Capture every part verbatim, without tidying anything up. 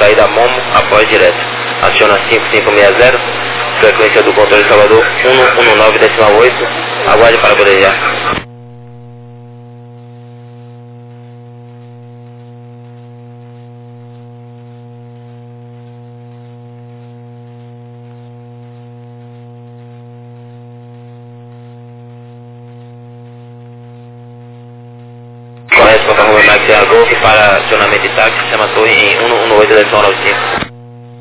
saída Momo, após direto. Aciona cinco cinco seis zero, frequência do controle Salvador um um nove decimal oito, aguarde para bolejar. Correto, para o Max Air Golf para acionamento de táxi, chama torre em um um oito decimal nove cinco.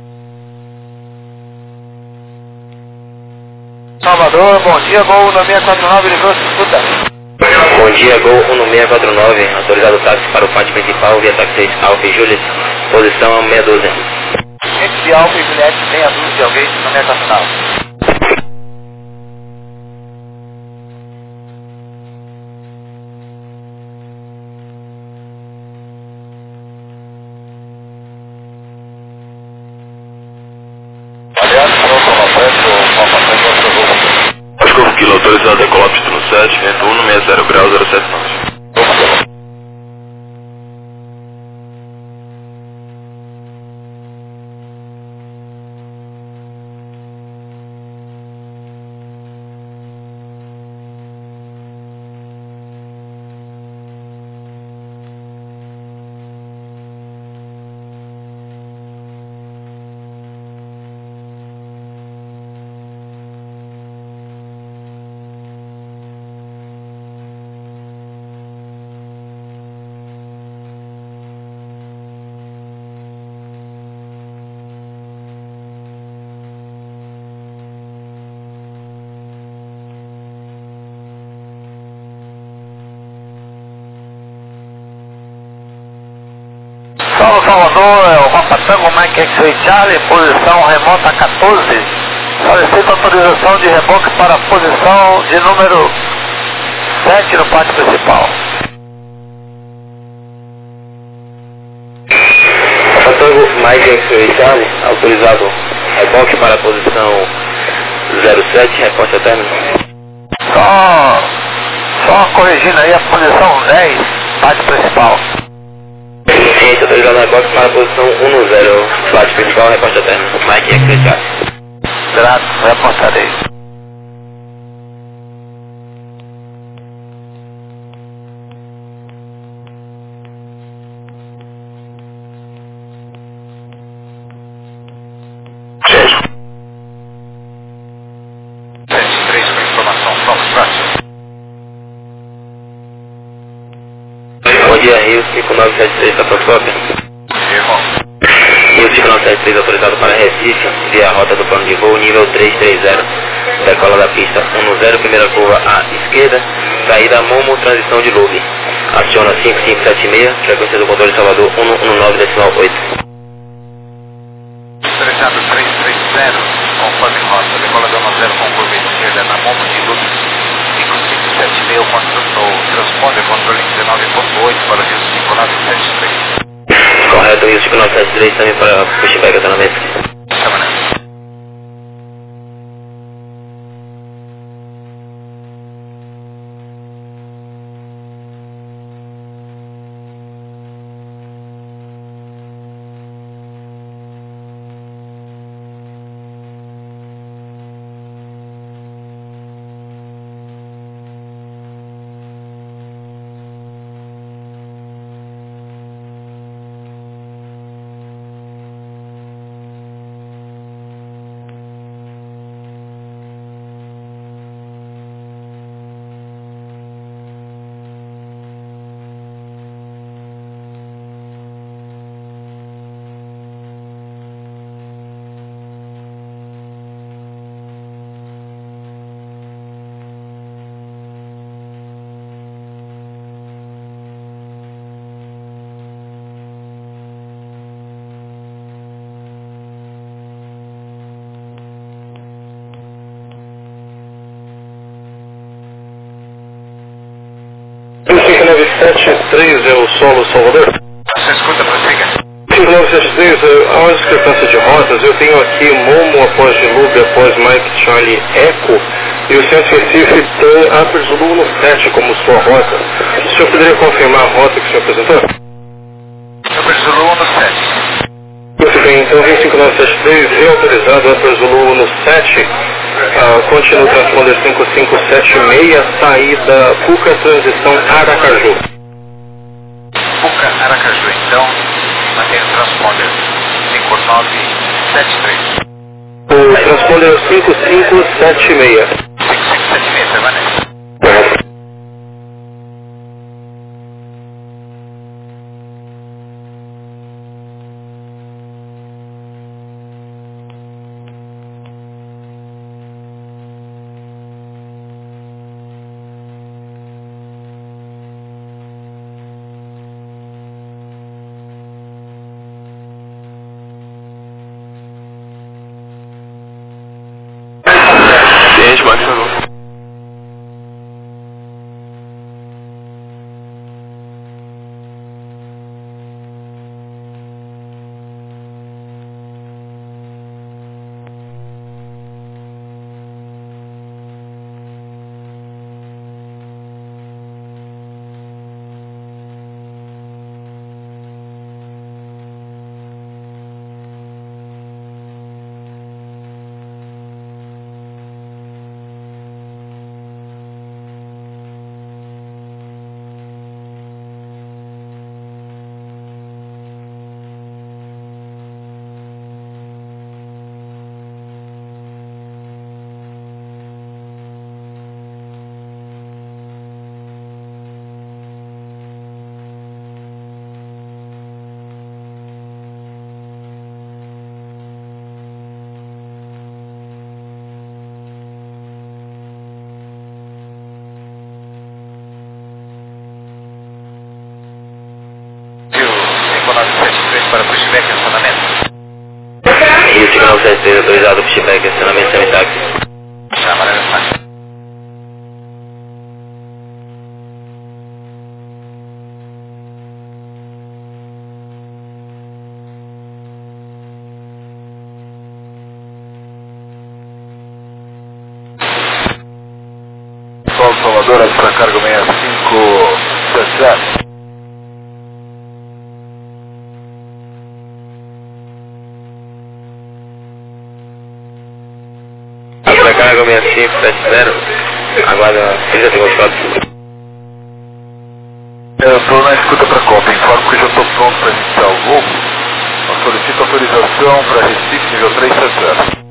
Salvador, bom dia, Gol um seis quatro nove, ligou, se escuta. Bom dia, Gol um seis quatro nove, autorizado o táxi para o pátio principal, via táxi Alfa e Juliet, posição meia dúzia. Entre Alfa e Juliet, meia dúzia de alguém, não é nacional. Oscar Kilo, autorizado a decolar pista no sete, vento um seis zero graus zero sete nove. Salve Salvador, é o Papa Tango Mike X-Ray Charlie, posição remota quatorze. Solicito autorização de reboque para a posição de número sete no pátio principal. Papa Tango Mike X-Ray Charlie, autorizado reboque para a posição zero sete, reporte ao término. Só, só corrigindo aí a posição dez, pátio principal. Ciência autorizado reboque para a posição um zero, pátio principal, reporte ao término. Mike X-Ray Charlie. Grato, reportarei. sete três com informação, Foxtrot. Bom dia, Rio cinco nove sete três, da Procópia. Irmão. Rio cinco nove sete três, autorizado para Recife, via a rota do plano de voo, nível três três zero, decola da pista um zero, primeira curva à esquerda, saída Momo, transição de Lube. Aciona cinco cinco sete seis, frequência do controle Salvador um um nove decimal oito. Autorizado três três zero, conforme rota, decola da um zero com curva esquerda na Momo de Lube. cinco cinco sete seis, controle, transponder controle dezenove ponto oito para o Rio cinco nove sete três. Correto, Rio cinco nove sete três também para pushback acionamento. Chama, né? cinco nove sete três é o solo Salvador? Você escuta, prossiga. cinco nove sete três, há uma discrepância de rotas. Eu tenho aqui Momo após Lube após Mike Charlie Echo e o Centro Recife tem Upper Zulu no sete como sua rota. O senhor poderia confirmar a rota que o senhor apresentou? Upper Zulu no sete. Você então vinte e cinco nove sete três, reautorizado, Upper Zulu no sete, uh, continua o transponder cinco cinco sete seis, saída Puca, transição Aracaju. Puca, Aracaju, então, mantém o transponder cinco nove sete três. O transponder cinco cinco sete seis. cinco cinco sete seis, permanece. Correto. Gente, pode falar. cinco nove sete três para pushback e acionamento. Rio cinco nove sete três, autorizado, pushback, acionamento semi-táxi. Chama, né? Sol Salvador, extra cargo sessenta e cinco sete sete. Cargo sessenta e cinco sete zero, aguarda trinta segundos, quatro. Eu estou na escuta para a Copa, informo que já estou pronto para iniciar o voo. Eu solicito autorização para Recife nível três sete zero.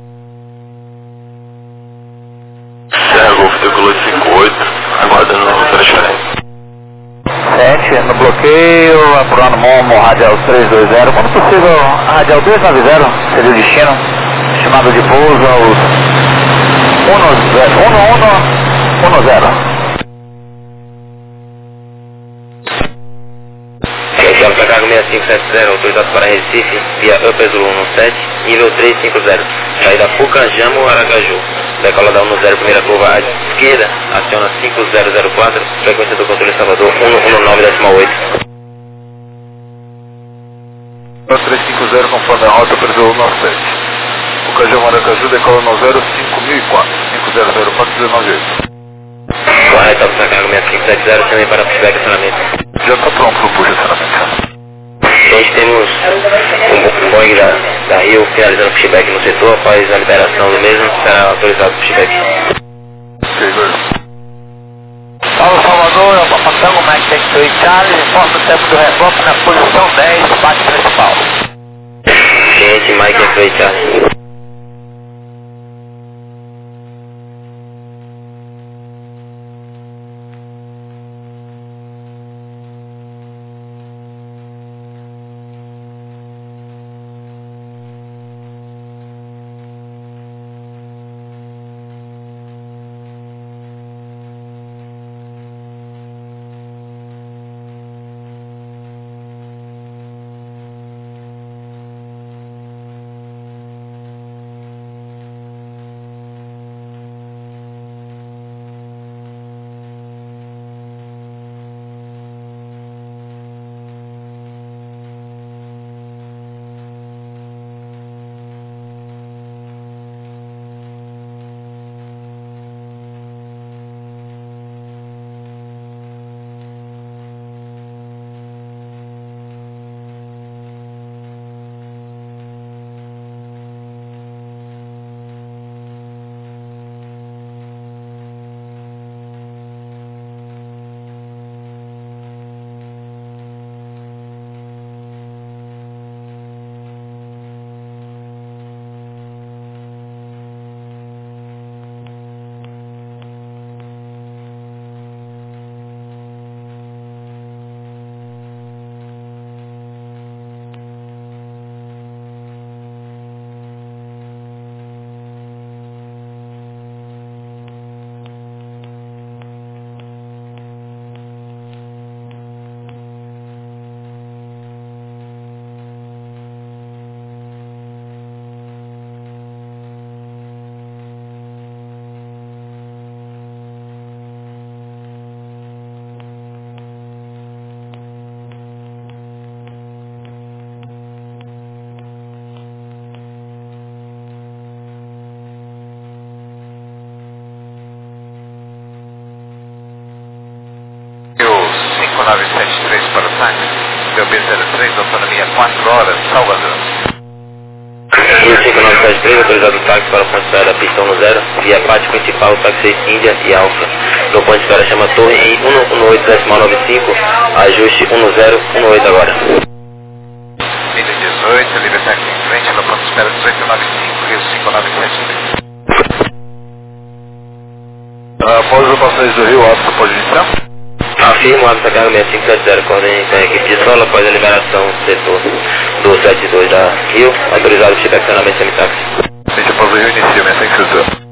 Serra Golf Decolor cinco oito, aguardando transferência. sete, no bloqueio, apurando Momo, radial três dois zero. Quando possível, radial dois nove zero, seria o destino. Estimado de pouso aos um zero um um zero. Chama para cargo sessenta e cinco sete zero, autorizado para Recife, via Upper Zulu sete, nível trezentos e cinquenta. Saída Puca, Jamo, Aracaju. Decola da um zero, primeira curva à esquerda, aciona cinco zero zero quatro, frequência do controle Salvador cento e dezesseis oito. trezentos e cinquenta conforme a rota Upper Zulu sete. Puca, Jamo, Aracaju, decola no zero cinco mil e quatro, cinco zero zero quatro dezenove oito. Correto, para cargo sessenta e cinco sete zero, também para pushback e acionamento. Já está pronto para o push acionamento. Hoje temos um Boeing da, da Rio finalizando o pushback no setor. Após a liberação do mesmo, será autorizado o pushback. Ok, dois. Paulo Salvador, é o Papatango, Mike X-Ray Charlie, informa o tempo do reboque na posição dez do bate principal. Cliente Mike X-Ray Charlie. nove sete três para o táxi, B B zero três, autonomia quatro horas, Salvador. Rio cinco nove sete três, autorizado o táxi para a ponte de espera pista um zero, via pátio principal, táxi seis Índia e Alfa. No ponto de espera chama Torre em um um oito decimal nove cinco, ajuste um zero um oito agora. Milha dezoito, livre táxi em frente, no ponto de espera dezoito nove cinco, Rio cinco nove sete três. Após as ocupações do Rio, Alto, pode iniciar? Afirmo, abre essa carga seis cinco sete zero, coordene com a equipe de solo após a liberação do setor do setenta e dois da Rio, autorizado o tipo de acionamento semi-táxi. Gente, após o Rio, inicia, mas tem que ser.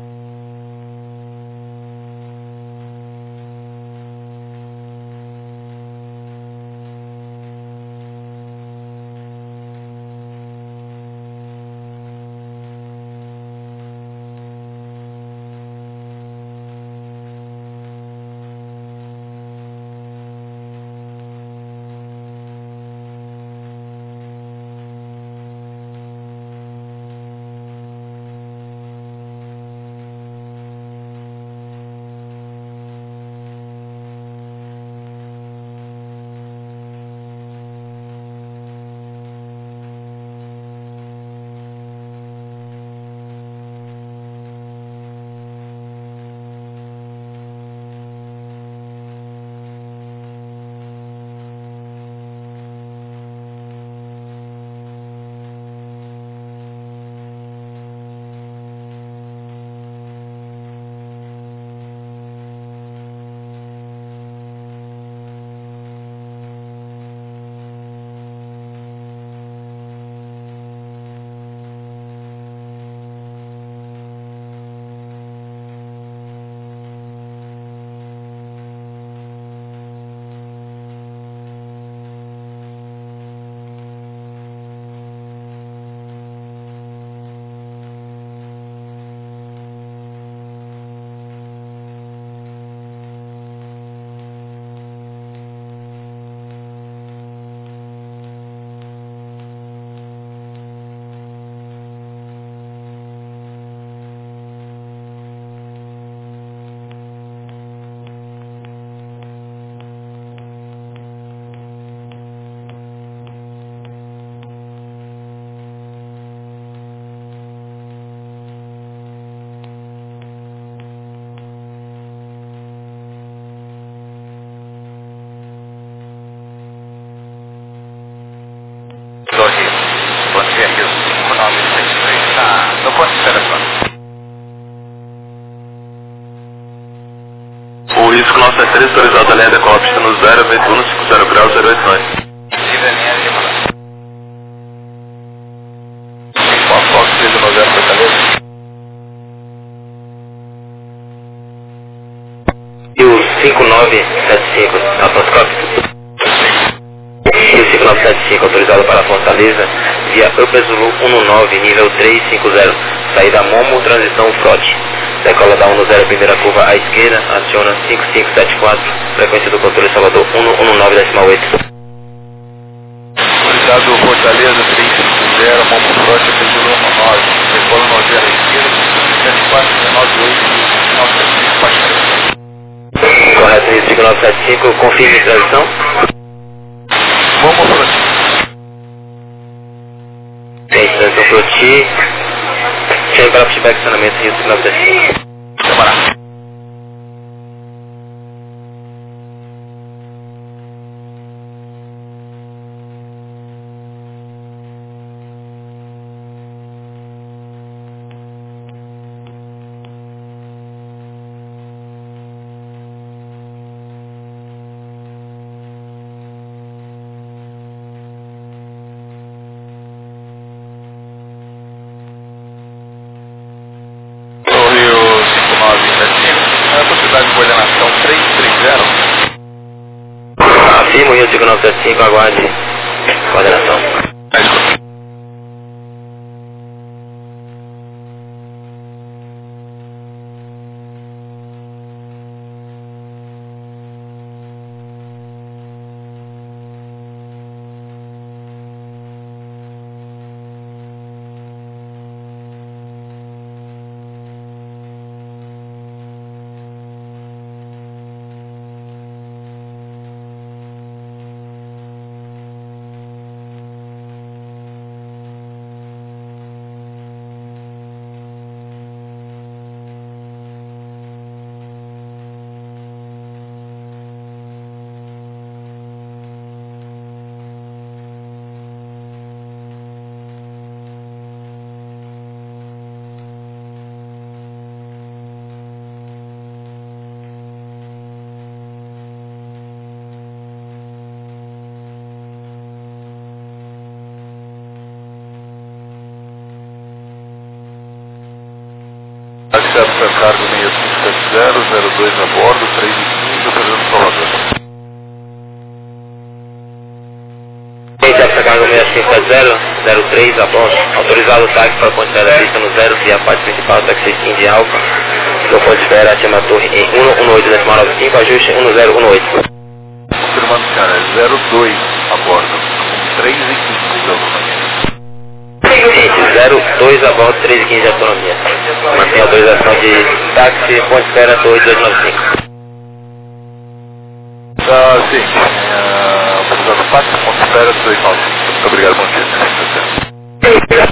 Bom dia, Rio cinco nove sete três, está no ponto de espera só. O risco nove sete três, autorizado a linha de copa, pista no zero, vento um, cinco zero graus, zero oito nove. Siga a linha de mano. Qual a foto seja no zero, Fortaleza? Rio cinco nove sete cinco, Atoscópio. Rio cinco nove sete cinco, autorizado para Fortaleza, via Upper Zulu um nove, nível três cinco zero, saída Momo, transição Frode. Decola da um zero, primeira curva à esquerda, aciona cinco cinco sete quatro, frequência do controle Salvador um um nove decimal oito. Autorizado Fortaleza três cinco zero, Momo Frote, Pezulu um nove, decola no zero à esquerda, sete quatro nove oito, nove sete cinco, quatro. Correto, Rio cinco nove sete cinco, confirme transição. Momo Frote. Tem transição Froti. Chega para feedback acionamento Rio cinco nove sete cinco. Demorado. De coordenação três três zero. Afirmo, Rio cinco nove sete cinco, aguarde coordenação. cargo seis cinco sete zero, zero dois a bordo, três e quinze, operando Salvador. Essa carga seis cinco sete zero, zero três a bordo, autorizado o táxi para ponte da pista no zero, via a parte principal, táxi de Alfa, do ponte espera, ativa a torre em cento e dezoito vírgula noventa e cinco, ajuste um zero um oito. Confirmando, cara, é zero dois a bordo, com três e quinze de autonomia. Gente, zero dois a bordo, três e quinze de autonomia. Mantém a autorização de táxi, ponte espera, torre dois nove cinco. Tá, sim. Uh, autorizado o táxi, ponte espera, dois nove cinco. Muito obrigado, bom dia.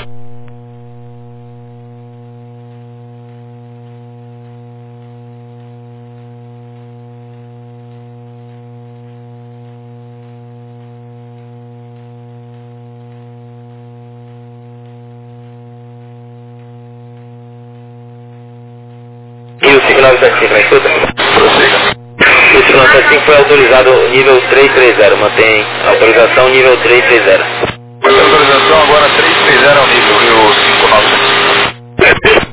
E o cinco nove sete cinco, na escuta? Prossiga. O cinco nove sete cinco foi autorizado nível três três zero, mantém autorização nível três três zero. Autorização agora três três zero ao nível, e o cinco nove sete cinco.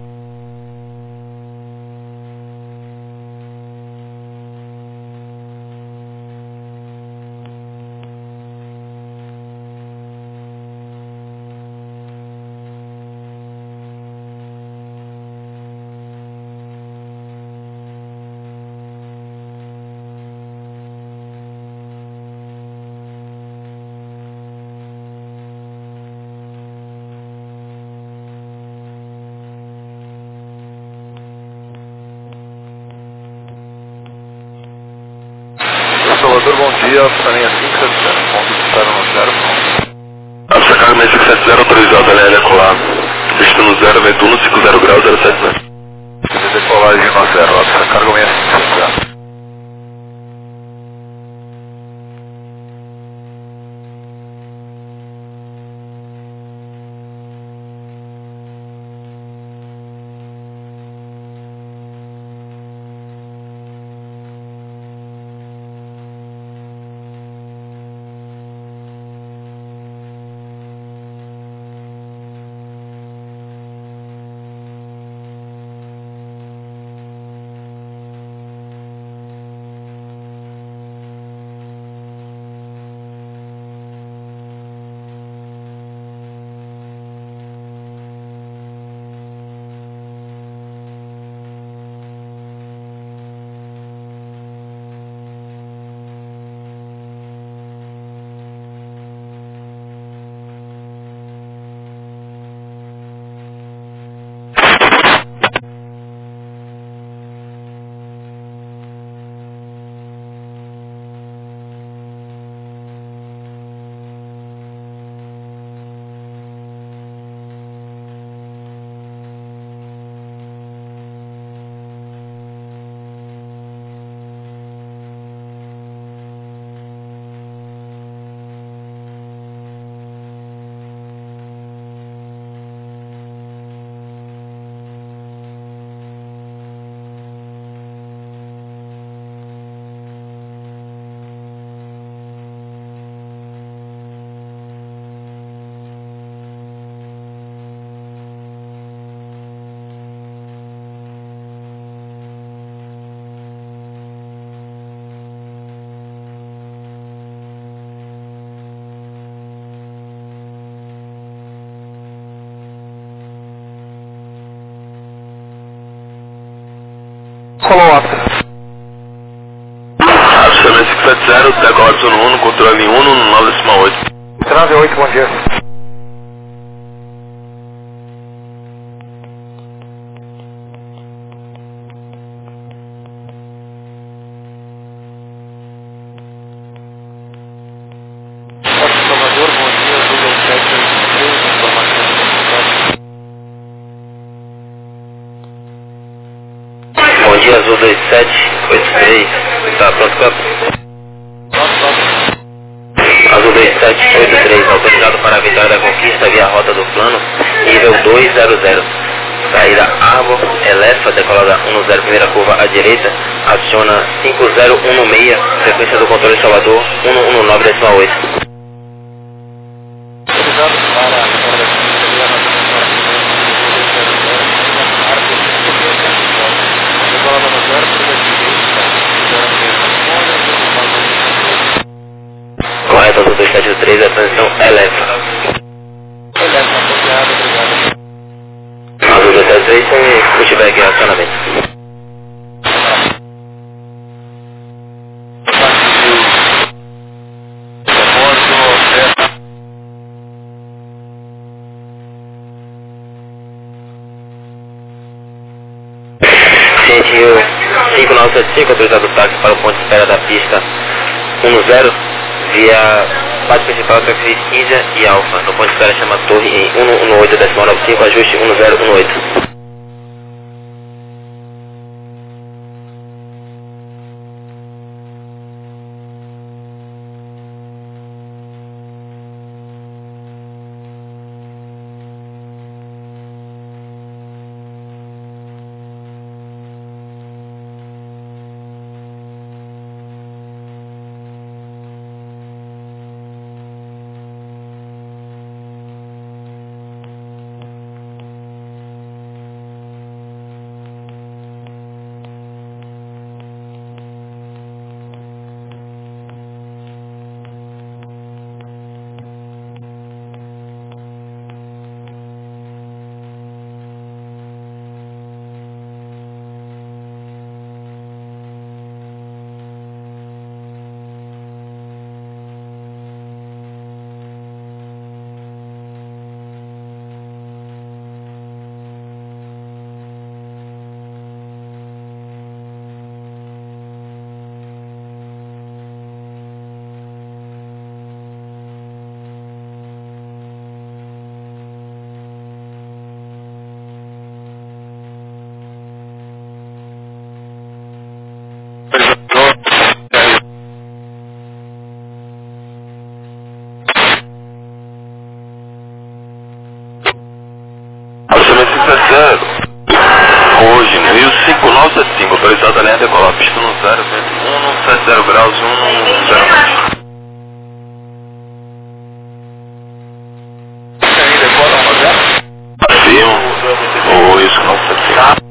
Salvador, bom dia, Saninha cinco sete zero, ponto de espera no zero. Essa carga seis cinco sete zero autorizada, L L colar. Pista no zero, vento um, cinco zero graus, zero sete zero. Decolagem no zero, essa carga seis cinco sete zero. Follow-up. Acionamento cinco sete zero, decolado zona um, controle um, nove oito. nove oito, bom dia. Salvador, bom dia, Google sete oito três, informação de Bom dia, Azul dois sete oito três, tá pronto, campo? Azul dois sete oito três, autorizado para a vitória da conquista via rota do plano, nível dois zero zero. Saída Arbor, Elefa, decolada um zero, primeira curva à direita, aciona cinco zero um seis, frequência do controle Salvador, um um nove decimal oito. autorizado para a vitória da conquista via rota do plano, nível dois zero zero, três da transição eleva. Eleva, obrigado, obrigado. Azul dois sete três sem pushback em acionamento. Cientinho cinco nove sete cinco, autorizado o táxi para o ponto de espera da pista um zero, via parte principal taxi quinze e Alfa, no ponto de espera chama Torre em um um oito decimal nove cinco, ajuste um zero um oito. Hoje, no Rio cinco nove sete cinco, autorizado a linha decolar, pista no zero, um sete zero graus, um zero. Sim, o Rio cinco nove sete cinco.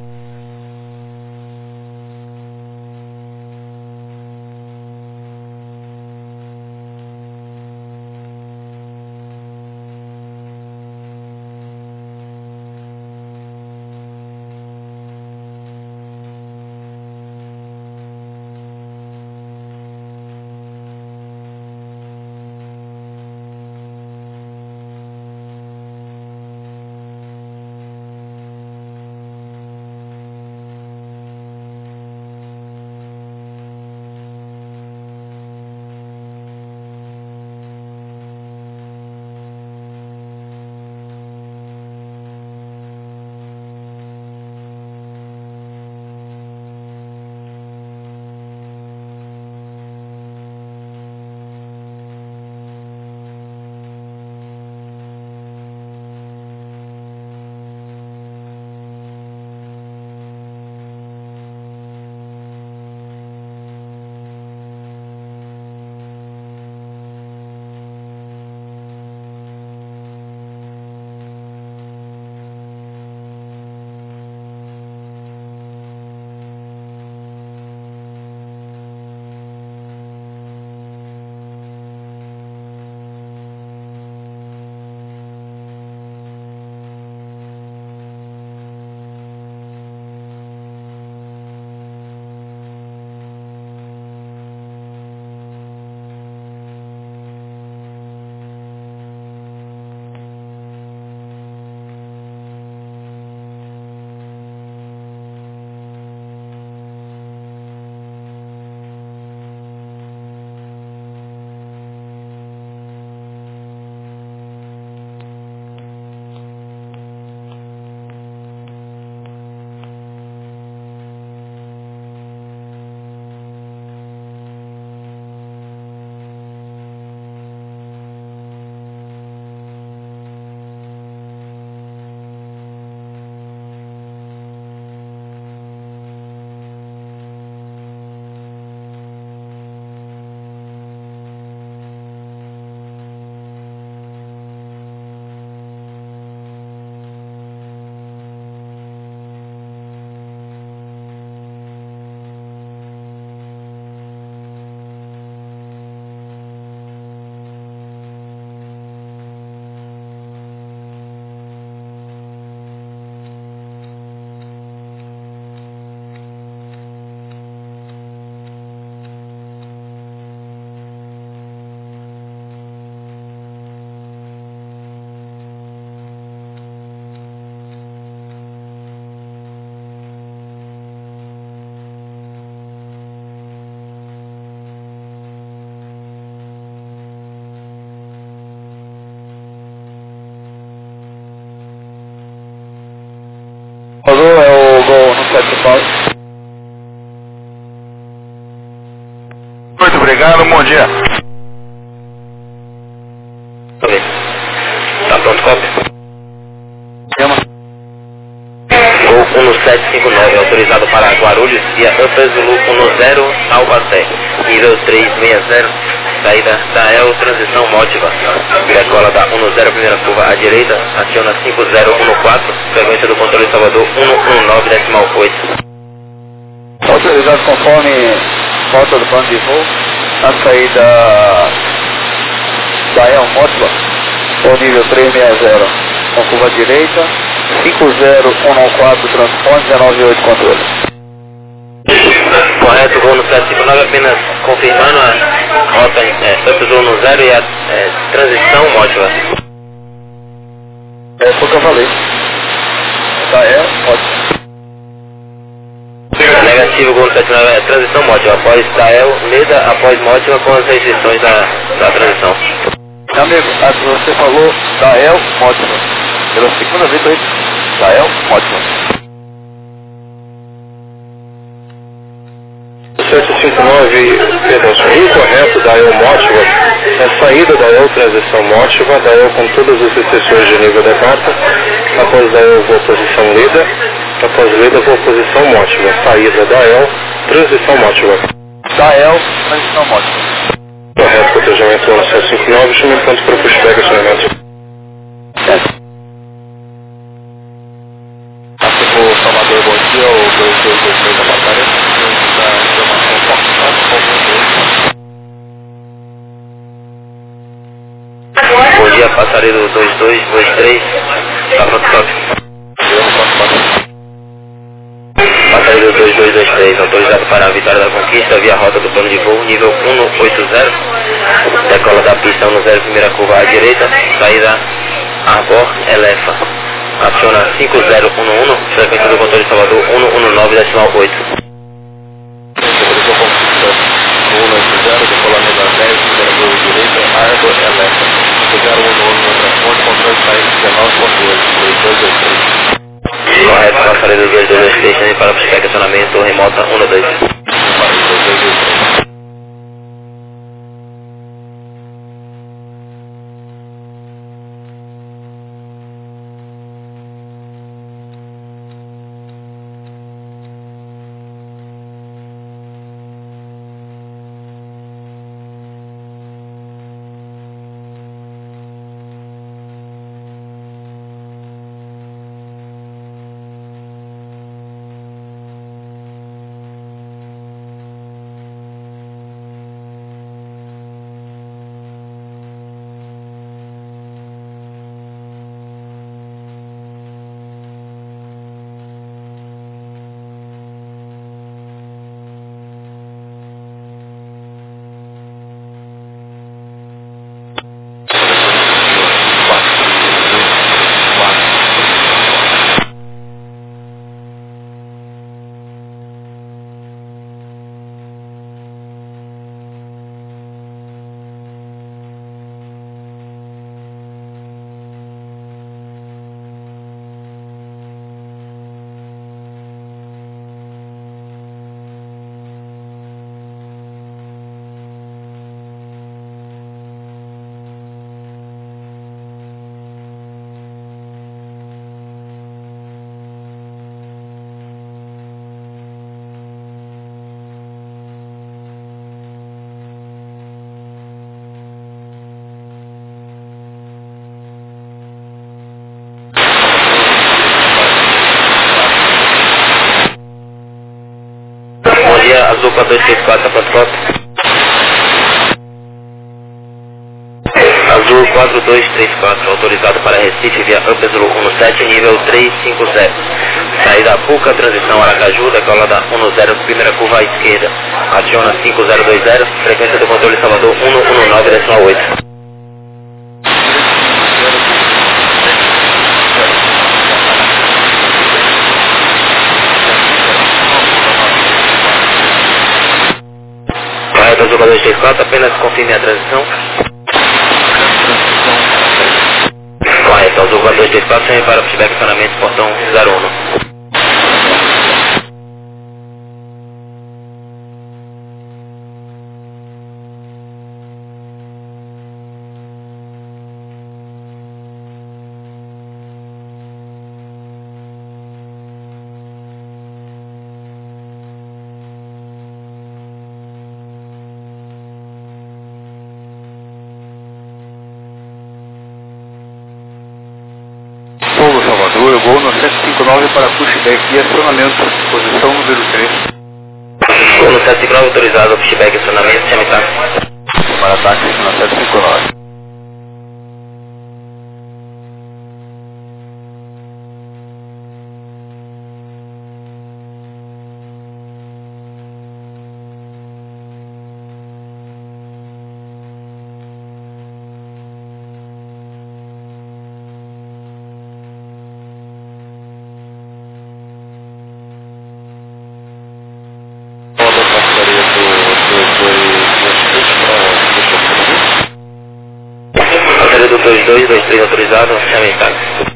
Paulo. Muito obrigado, bom dia. Ok. Tá pronto, cópia? Chama. Gol um sete cinco nove, autorizado para Guarulhos, via Upper Zulu um zero, Taubaté, nível trezentos e sessenta, saída da El, transição Mótiva, decola da um zero, primeira curva à direita, aciona cinco zero um quatro, frequência do controle Salvador um um nove, decimal oito. Autorizado conforme falta do plano de voo, na saída da El Mótiva, ao nível trezentos e sessenta, com curva à direita, cinco zero um quatro, transponder, dezenove oito, controle. Correto, gol no sete cinco nove, apenas confirmando a rota é, Upper Zulu no zero e a é, transição Mótiva. É, foi o que eu falei. Da El Mótiva. Negativo, gol no sete nove, é transição Mótiva, após Tael, Leda, após Mótiva, com as restrições da, da transição. Meu amigo, você falou da El Mótiva. Pela segunda vez foi da El Mótiva. sete cinco nove, perdão, incorreto da El Mótiva, é saída da El transição Mótiva, da El com todas as exceções de nível da carta, após da El vou posição Leda, após Leda vou posição Mótiva, saída da El, transição Mótiva. Da El, transição Mótiva. Correto, cotejamento no sete cinco nove, chama pronto para pushback acionamento. Certo. O Salvador, bom dia, o dois dois dois três da batalha, da informação forçada, Bom dia, passaredo dois dois dois três, tá pronto, cópia? Passaredo dois dois dois três, autorizado para a Vitória da Conquista, via rota do plano de voo, nível um oito zero, decola da pista um zero, primeira curva à direita, saída Arbor, Elefa, aciona cinco zero um um, frequência do controle Salvador um um nove, decimal oito. Autorizou Conquista um oito zero, decolamento das dez, primeira curva direita, Arbor, Elefa, cinco zero um um no transporte, controle saída dezenove ponto oito, dois dois dois três. Correto, passaredo dois dois dois três, também para pushback acionamento, remota um dois. Azul quatro dois três quatro, tá pronto? Azul quatro dois três quatro, autorizado para Recife via Upper Zulu um sete, nível trezentos e cinquenta. Saída Puca, transição Aracaju, decolada um zero, primeira curva à esquerda. Aciona cinco zero dois zero, frequência do controle Salvador um um nove, decimal oito. Azul quatro dois três quatro, apenas confirme a transição. Correto, Azul quatro dois três quatro, sem para o feedback acionamento, portão zero um. Salvador, voo no sete cinco nove para pushback e acionamento, posição número três. Voo no sete cinco nove autorizado, pushback, acionamento, chame táxi. Para táxi no sete cinco nove. Do dois dois dois três autorizado, chame táxi.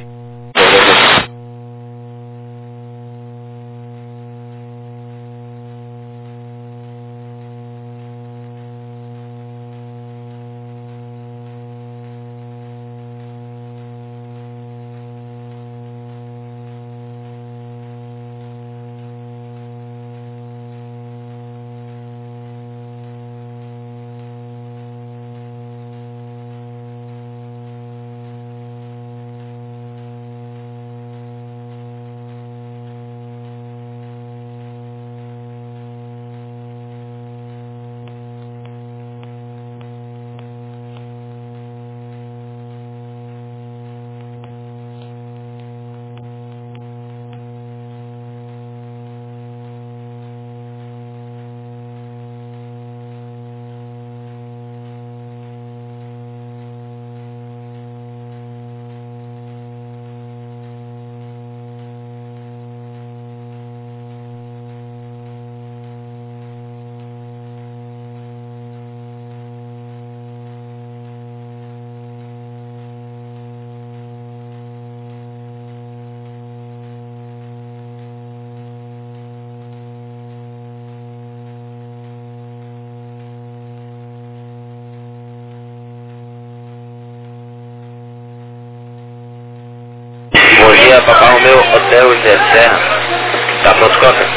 Bom dia, Papai Romeu, Hotel José Serra. Tá pronto, cota?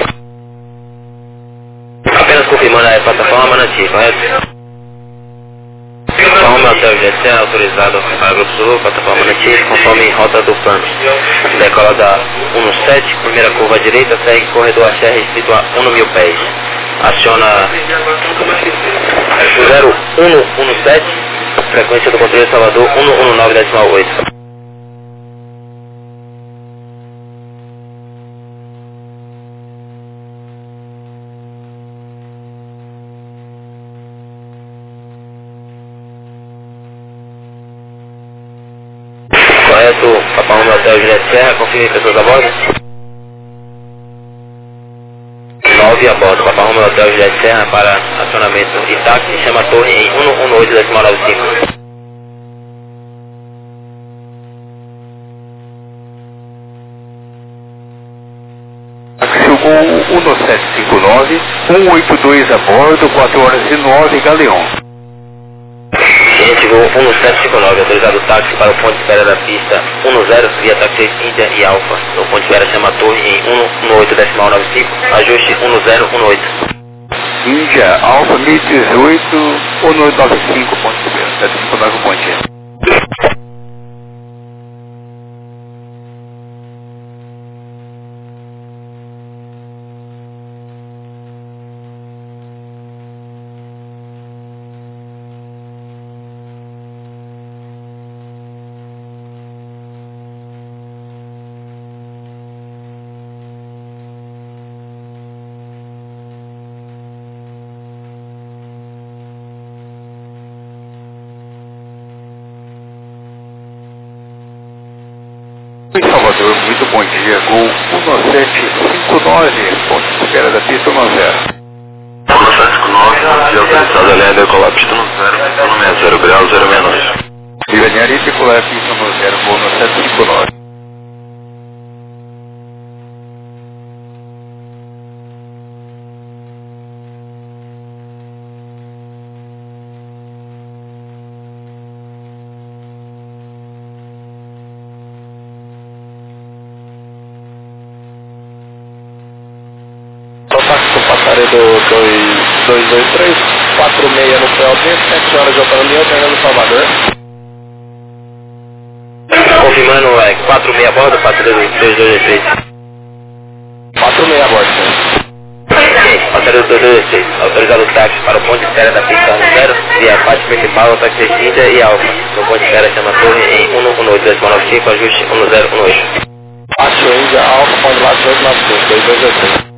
Apenas confirmando a plataforma Manati, correto? Papai Romeu, Hotel José Serra, autorizado para Grupo Sul, plataforma Manati, conforme rota do plano. Decola da um sete, primeira curva à direita, segue corredor Axé, restrito a um mil pés. Aciona zero um um sete, frequência do controle de Salvador um um nove decimal oito. Correto, Papai Romeu Hotel Juliette Serra, confirme pessoas a bordo. nove a bordo, Papai Romeu Hotel Juliette Serra para acionamento e táxi, chama a torre em um um oito decimal nove cinco. um sete cinco nove, um oito dois a bordo, quatro horas e nove, Galeão. Gente, voo um sete cinco nove, autorizado táxi para o ponto de espera da pista um zero, via táxi Índia e Alfa. O ponto de espera chama a torre em um um oito decimal nove cinco, ajuste um zero um oito. Índia, Alfa, mil e dezoito, um oito nove cinco, ponto de espera, sete cinco nove, ponte. Em Salvador, muito bom dia, Gol um sete cinco nove, ponto de espera da pista um zero. um sete cinco nove, autorizado a linha decolar pista no zero, no sessenta zero grau zero seis nove. Linha decolar pista no zero, Gol no sete cinco nove. Do dois dois três, quatro seis no P O D, sete horas de autonomia, operando Salvador. confirmando, é quatro seis a bordo, patrulha dois dois três. quatro seis a bordo, sim. Sim, patrulha dois dois três. Autorizado o táxi para o ponto de espera da pista um zero, via parte principal, táxi Cinza e Alfa. No ponto de espera chama torre em um um oito dois nove cinco, ajuste um zero um oito. Táxi Índia, Alfa, ponto lá dois nove cinco, dois dois dois três.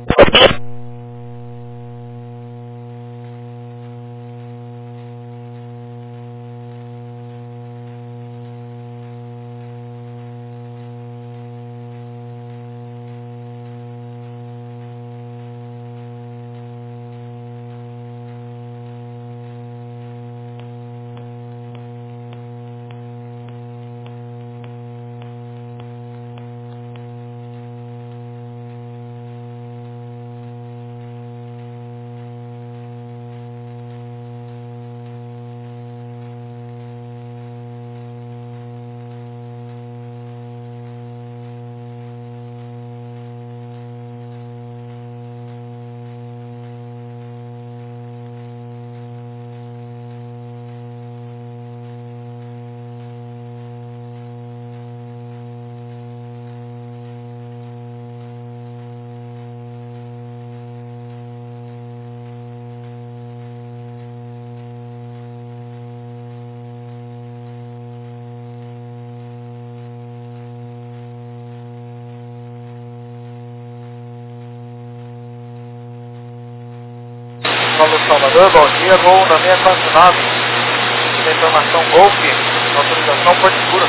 Alô Salvador, bom dia, gol na seis quatro nove. Tem informação Golf, autorização Porto Seguro.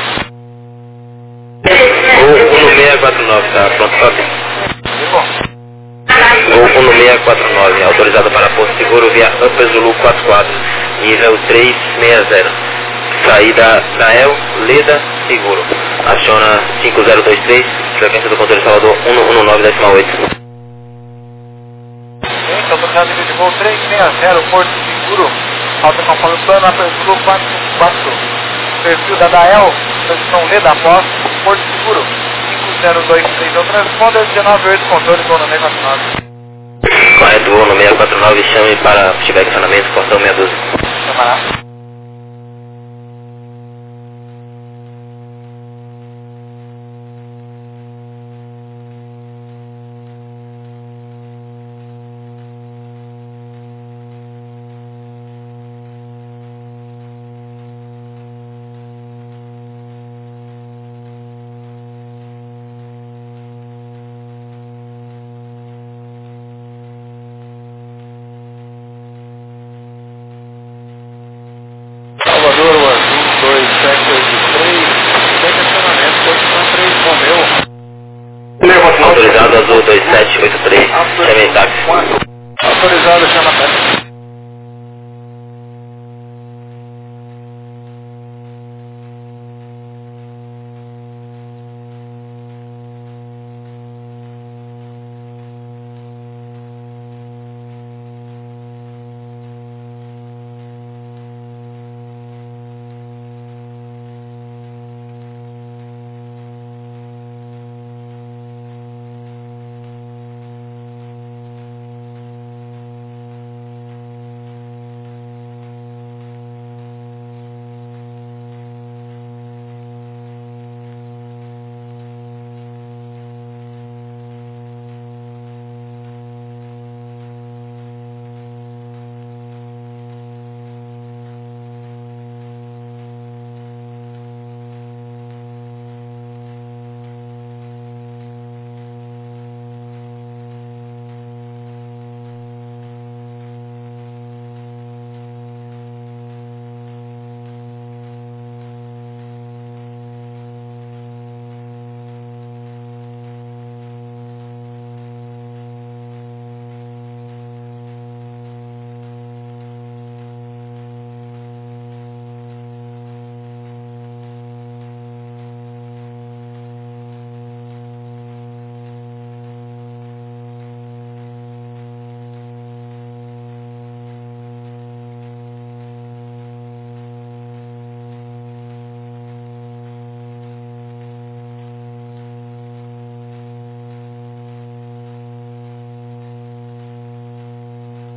Gol um seis quatro nove, tá pronto, top. Gol um seis quatro nove, autorizado para Porto Seguro via Upper Zulu quatro quatro, nível três seis zero. Saída Nael, Leda, Seguro. Aciona cinco zero dois três, frequência do controle Salvador um um nove ponto oito. Autorizado de voo três seis zero, Porto Seguro, alta conforme plano, Upper Zulu quatro quatro. Perfil da Dael, posição Leda, após Porto Seguro, cinco zero dois três. Eu transpondo dezenove oito, controle, voo no seis quatro nove. Correto, voo no seis quatro nove, chame para feedback acionamento, portão seis doze. Chamará. Salvador, o Azul dois sete oito três, feedback acionamento, posição três, Romeu. Autorizado Azul dois sete oito três, chame táxi. Autorizado, chama táxi.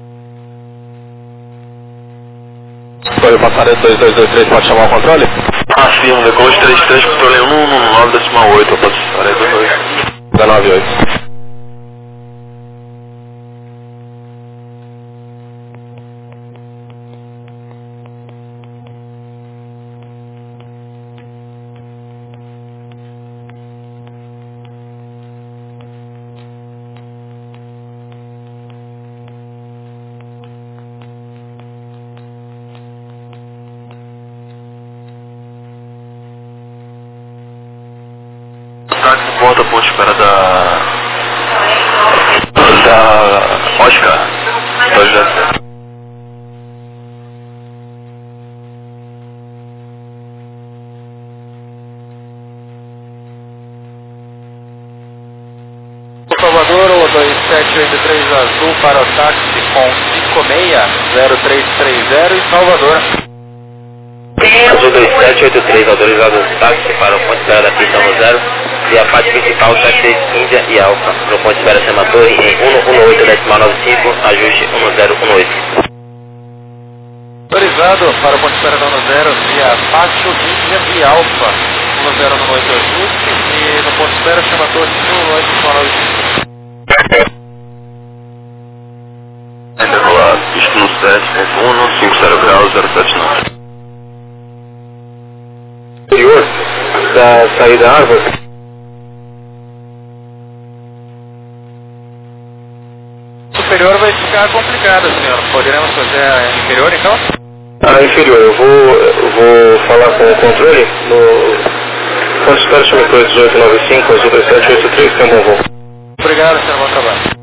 Escolha o passarinho dois dois dois três, pode chamar o controle? Afirmo, decola de trinta e três, controle um um nove decimal oito, eu posso parar aí dois dezenove oito. Táxi volta ponto de espera da... da... Oscar. dois zero. Salvador, o dois sete oito três azul para o táxi com cinco seis zero três três zero em Salvador. Azul dois sete oito três, autorizado táxi para o ponto de espera da pista um zero e a parte principal táxi Índia e Alfa no ponto de espera Sema Torre em um um oito decimal nove cinco, ajuste um zero um oito. Autorizado para o ponto de espera da um zero via Pátio Índia e Alfa um zero um oito ajuste e no ponto de espera Sema Torre um oito decimal nove cinco. Decolar, pista no sete ponto um, cinco zero graus, zero sete nove. Superior da saída Árvore. Superior vai ficar complicado, senhor. Poderemos fazer a inferior então? A inferior, eu vou, eu vou falar com o controle no ponto de espera Sema Torre dezoito nove cinco, azul dois sete oito três, tem um bom voo. Obrigado, senhor. Bom trabalho.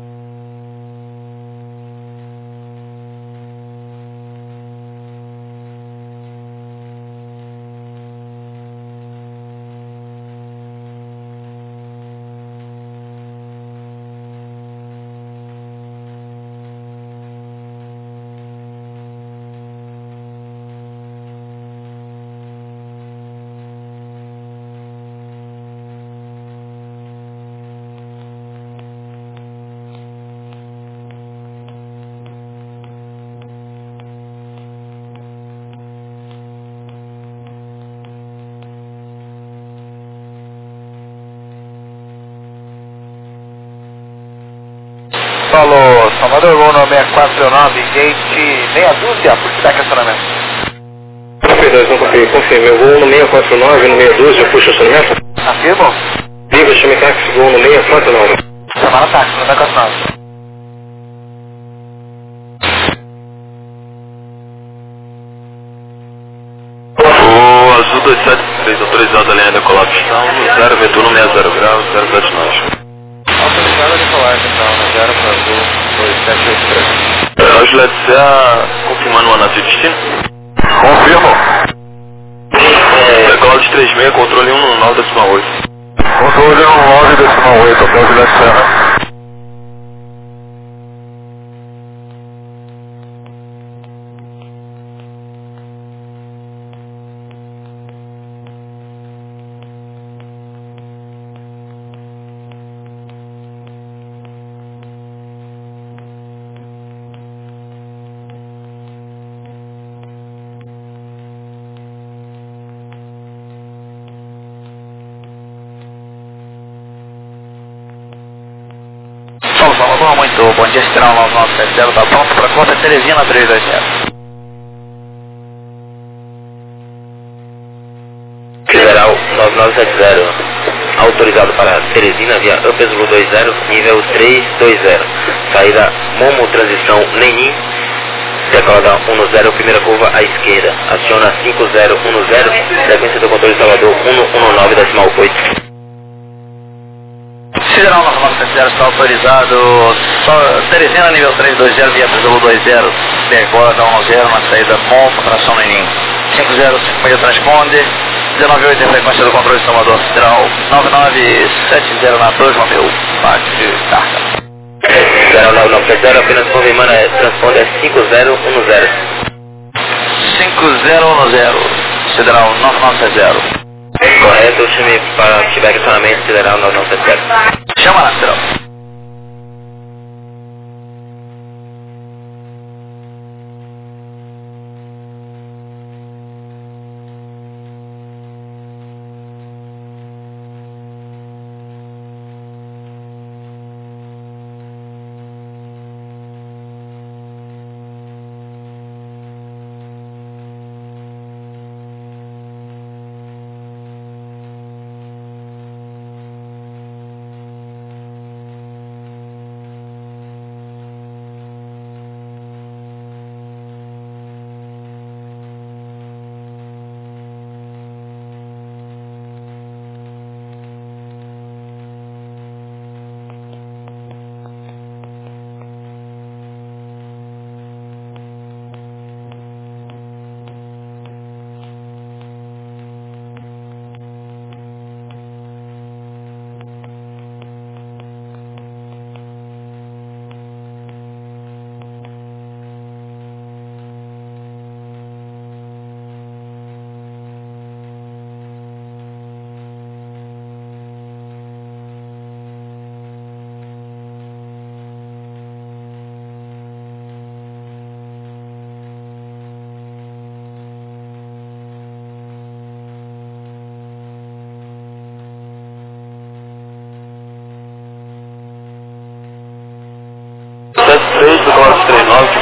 Falou, Salvador, voo no seis quatro nove, gate meia dúzia, por que dá questionamento? dois, não confirme, confirme. Eu vou no seis quatro nove, no meia dúzia, eu puxo o acionamento. Afirmo? Viva, chame táxi, vou no seis quatro nove. Chamar o táxi, no seis quatro nove. O azul dois sete três, autorizado a linha de decolar pistão, zero, Vetuno sessenta graus, zero sete nove. Autorizado a decolar, então, no zero para azul, dois sete oito três. Hoje L E D C A confirmando o anel de destino. Confirmo. Decolar de três seis, controle um nove decimal oito. Controle um nove decimal oito, até o L E D C A. Salvador, muito bom dia, Estrela nove nove sete zero, tá pronto para conta Teresina três dois zero. Federal nove nove sete zero, autorizado para Teresina via Upeslu dois zero, nível três dois zero, saída Momo, transição Lenin, decolada um zero, primeira curva à esquerda, aciona cinco zero um zero, sequência do controle de Salvador um um nove decimal oito. Federal nove nove sete zero está autorizado, só, Teresina nível três dois zero, via Apeslu dois zero, decola da um zero na saída Momo, tração Lenin, cinco zero cinco meio transponde, dezenove oito é a frequência do controle de Salvador, Federal nove nove sete zero na dois, meu parte de carga. Federal nove nove sete zero, apenas confirmando, é, transponde é cinco zero um zero. cinco zero um zero, Federal nove nove sete zero. Correto, chame para feedback acionamento Federal nove nove sete zero. Chama lá, Federal.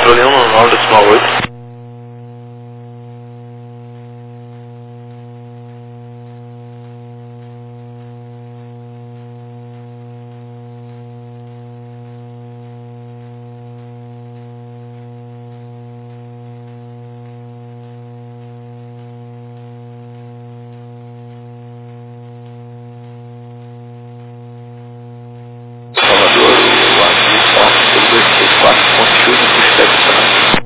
controle um um nove decimal oito. Salvador, o Azul Fox dois três quatro, ponte Júnior, custo adicional.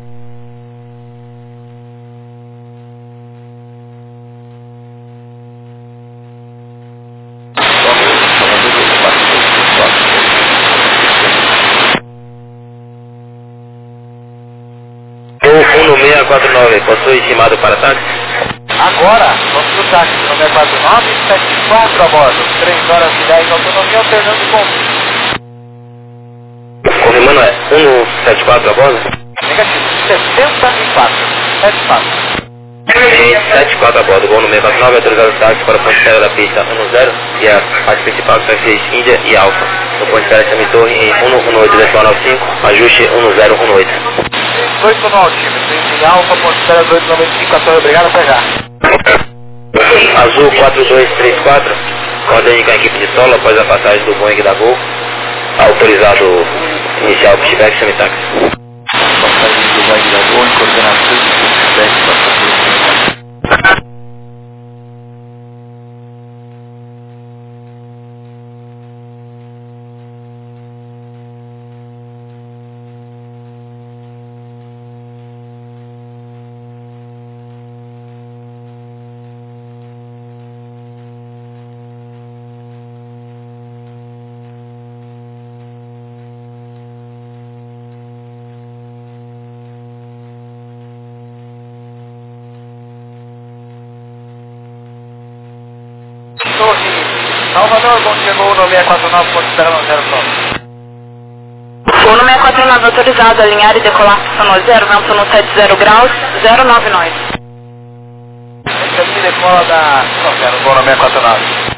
Salvador, dois quatro dois três quatro, um no seis quatro nove, possui estimado para táxi? Agora, vamos pro táxi, número quatro nove sete quatro a bordo, três horas e dez, autonomia alternando com Confirmando é um no sete quatro a bordo? negativo, sessenta e quatro, sete quatro. sete quatro a bordo, voo no seis quatro nove, autorizado o táxi para o ponte aérea da pista um um zero e a parte principal que seis Índia e Alfa. No ponte aérea Semitorre em um um oito decimal nove cinco, ajuste um zero um oito. oito no altímetro, em Alfa, ponto zero dois nove cinco, a torre, obrigado, até já. Azul quatro dois três quatro, ordem com a equipe de solo após a passagem do Boeing da Gol. Autorizado inicial para feedback semi-táxi. Passagem do Boeing da Gol em coordenação de feedback para Torre, Salvador, bom dia, voo no seis quatro nove, ponto zero zero nove. Voo no seis quatro nove autorizado, alinhar e decolar no zero, vento no setenta graus, zero nove nove. Esse aqui decola da Sofia, voo no seis quatro nove.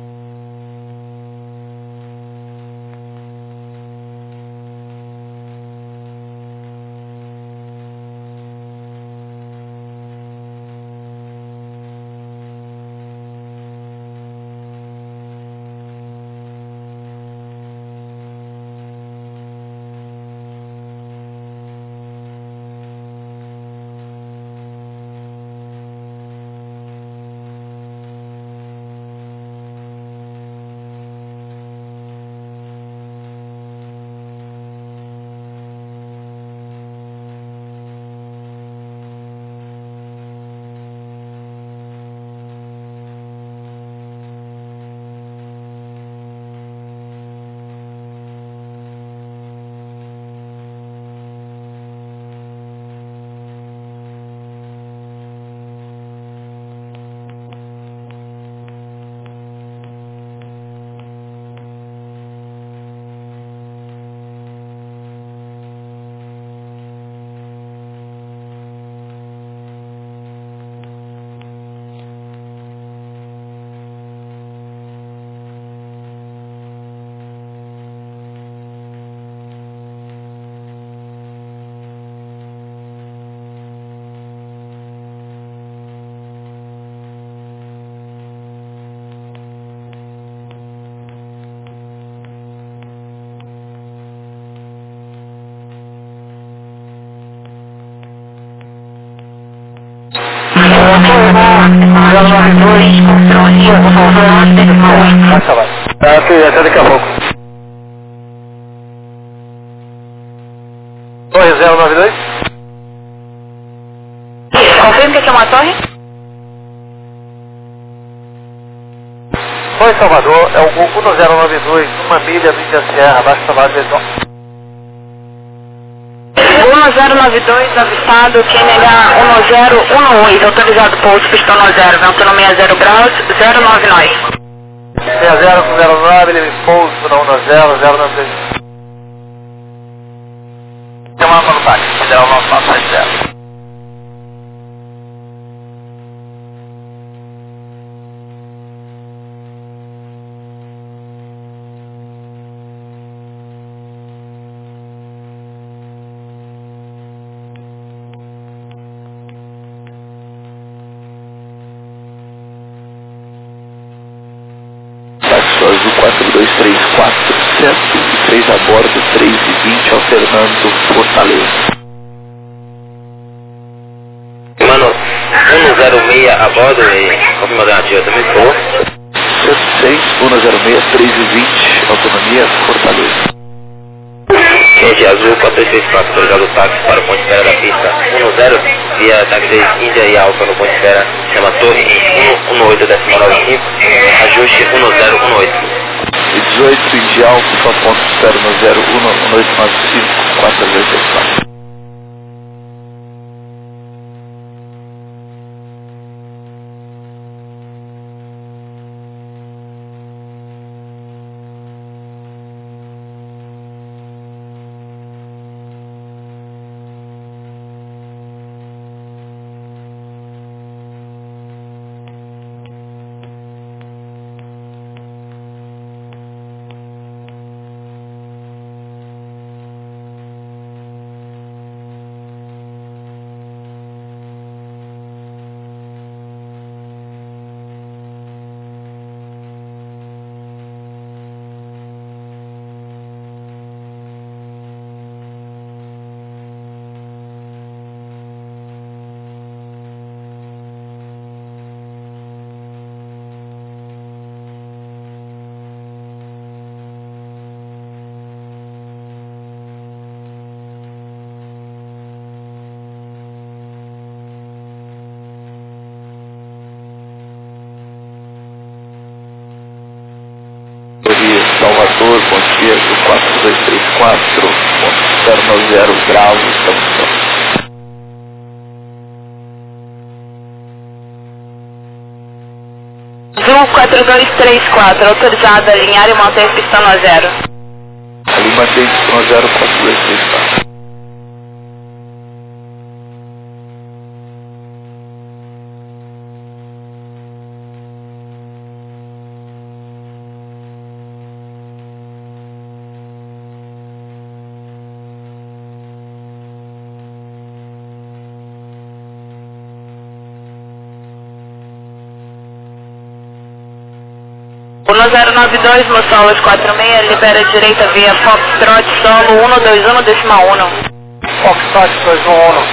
zero nove dois, controle, Tá, vai. Tá, ok, até daqui a pouco. Torre zero nove dois. confirma que é uma torre? Oi, Salvador, é o Gol um zero nove dois, uma milha do Índia Serra, abaixo da base de Edson. um zero nove dois, avistado, Q N H um zero um oito, autorizado pouso, pistão no zero, vento no sessenta graus, zero nove nove. zero com zero nove, ele me pouso no um zero, zero nove dois. Tem uma no táxi, zero nove nove zero. quatro dois três quatro, cento e três a bordo, três e vinte, alternando Fortaleza. Mano, um zero seis a bordo e confirma a alternativa também, por favor. cento e seis, um zero seis, três e vinte, autonomia Fortaleza. Gente, azul quatro dois três quatro, autorizado o táxi para o ponto de espera da pista um zero, via táxi Índia e Alfa no ponto de espera, chama Torre em um um oito décimo nove cinco, ajuste um zero um oito. E dezoito, Índia Alfa, ponto de espera no zero um oito nove cinco, quatro dois três quatro. Salvador, bom dia, do quatro dois três quatro, ponto zero graus, estamos prontos. Azul quatro dois três quatro, autorizado a alinhar e manter pistão a zero. Ali mantém pistão a zero, quatro dois três quatro. um zero nove dois, Mossolas quatro seis, libera direita via Foxtrot, solo um dois um, decimal um. Foxtrot dois um um.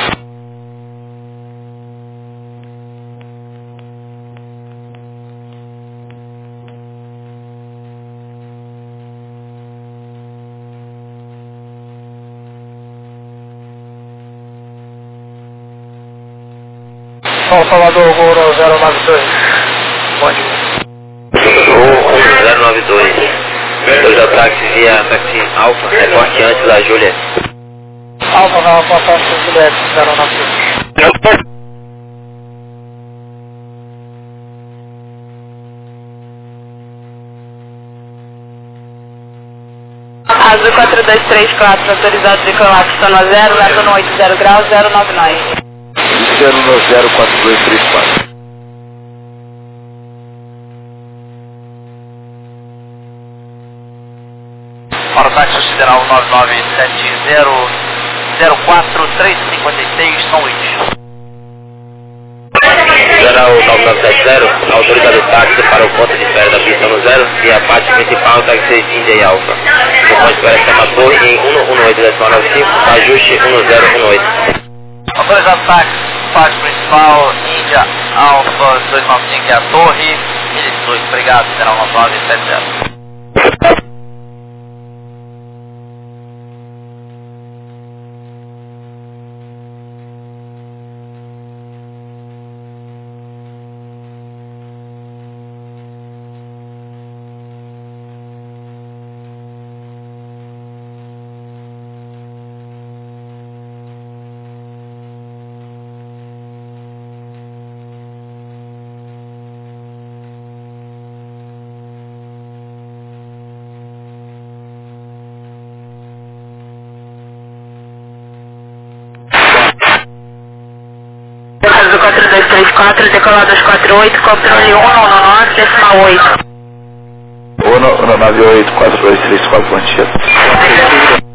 São Salvador, Goro zero nove dois. Bom dia. um zero nove dois, dois ataques via táxi Alfa, reporte antes da Júlia. Alfa na passagem do Juliette zero nove dois. Azul quatro dois três quatro, autorizado a decolar pistão a zero, leva no oito zero graus, zero nove nove. zero nove zero, quatro dois três quatro. Para o táxi sideral nove nove sete zero zero quatro três cinco seis, São Luís. Sideral nove nove sete zero, autorizado o táxi para o ponto de espera da pista no zero, via a parte principal, táxi Índia e Alfa. O ponto de espera chama Torre em um um oito décimo nove cinco, ajuste um zero um oito. Autorizado táxi, parte principal, Índia, Alfa dois nove cinco é a Torre, mil e dezoito, obrigado, sideral nove nove sete zero. quatro dois três quatro, decolado às quatro oito, controle um um nove, decimal oito. um nove oito, quatro dois três quatro, bom dia.